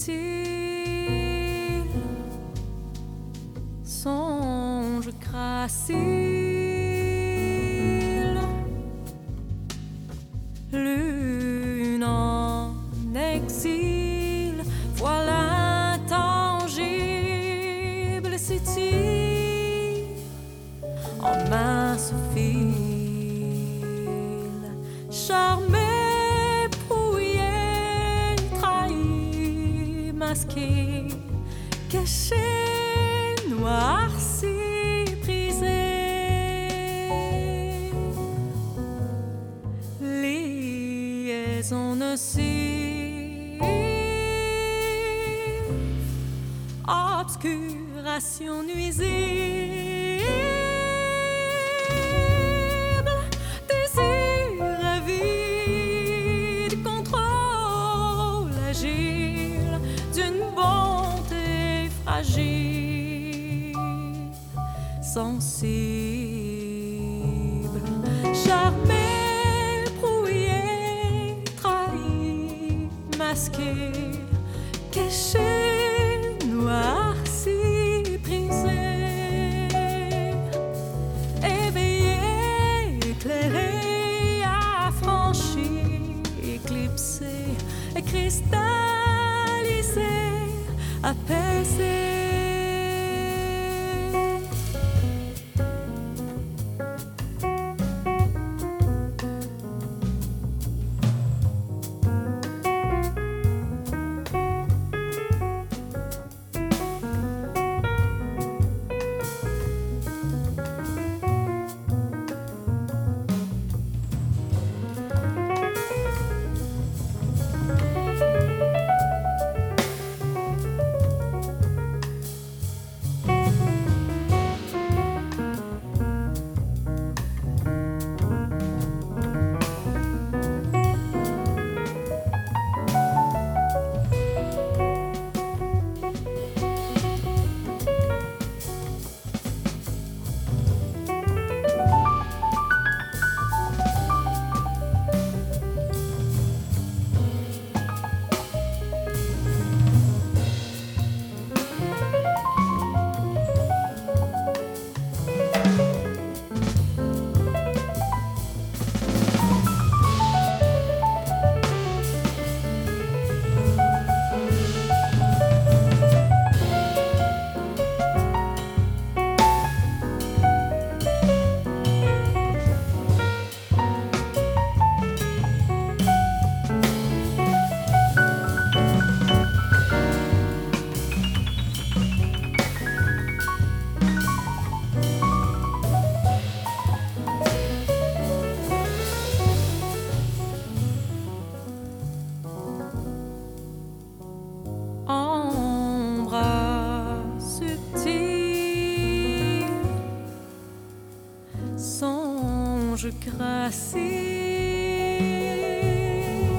subtil, songe gracile, lune en exil, voile intangible s'étire en mince fil, charmé, brouillé, trahi, masqué, caché, noirci, brisé, liaison nocive, obscuration nuisible, désir avide, contrôle agile d'une bonté fragile, sensible, charmé, brouillé, trahi, masqué, caché, noirci, brisé, éveillé, éclairé, affranchi, éclipsé, cristallisé, apaisé. Songe gracile,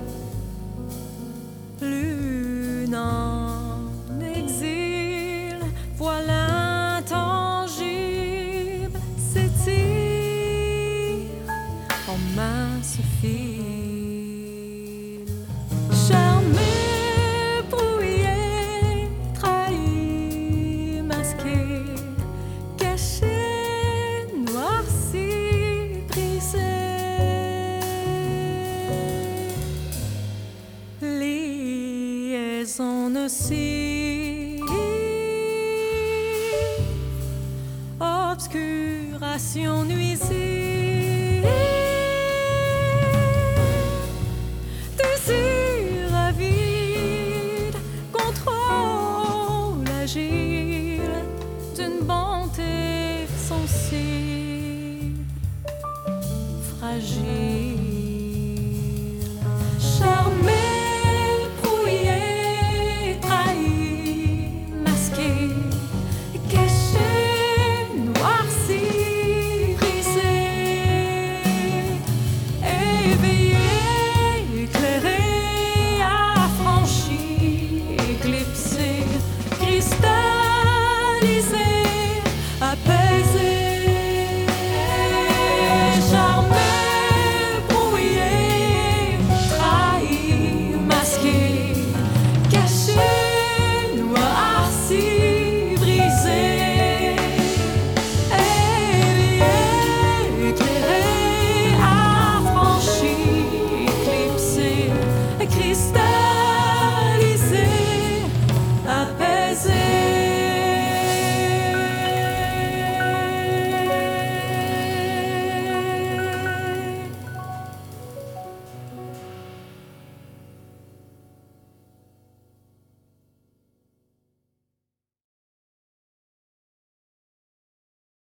lune en exil, voile intangible s'étire en mince fil, charmé, brouillé, trahi, masqué, caché, liaison nocive, obscuration nuisible.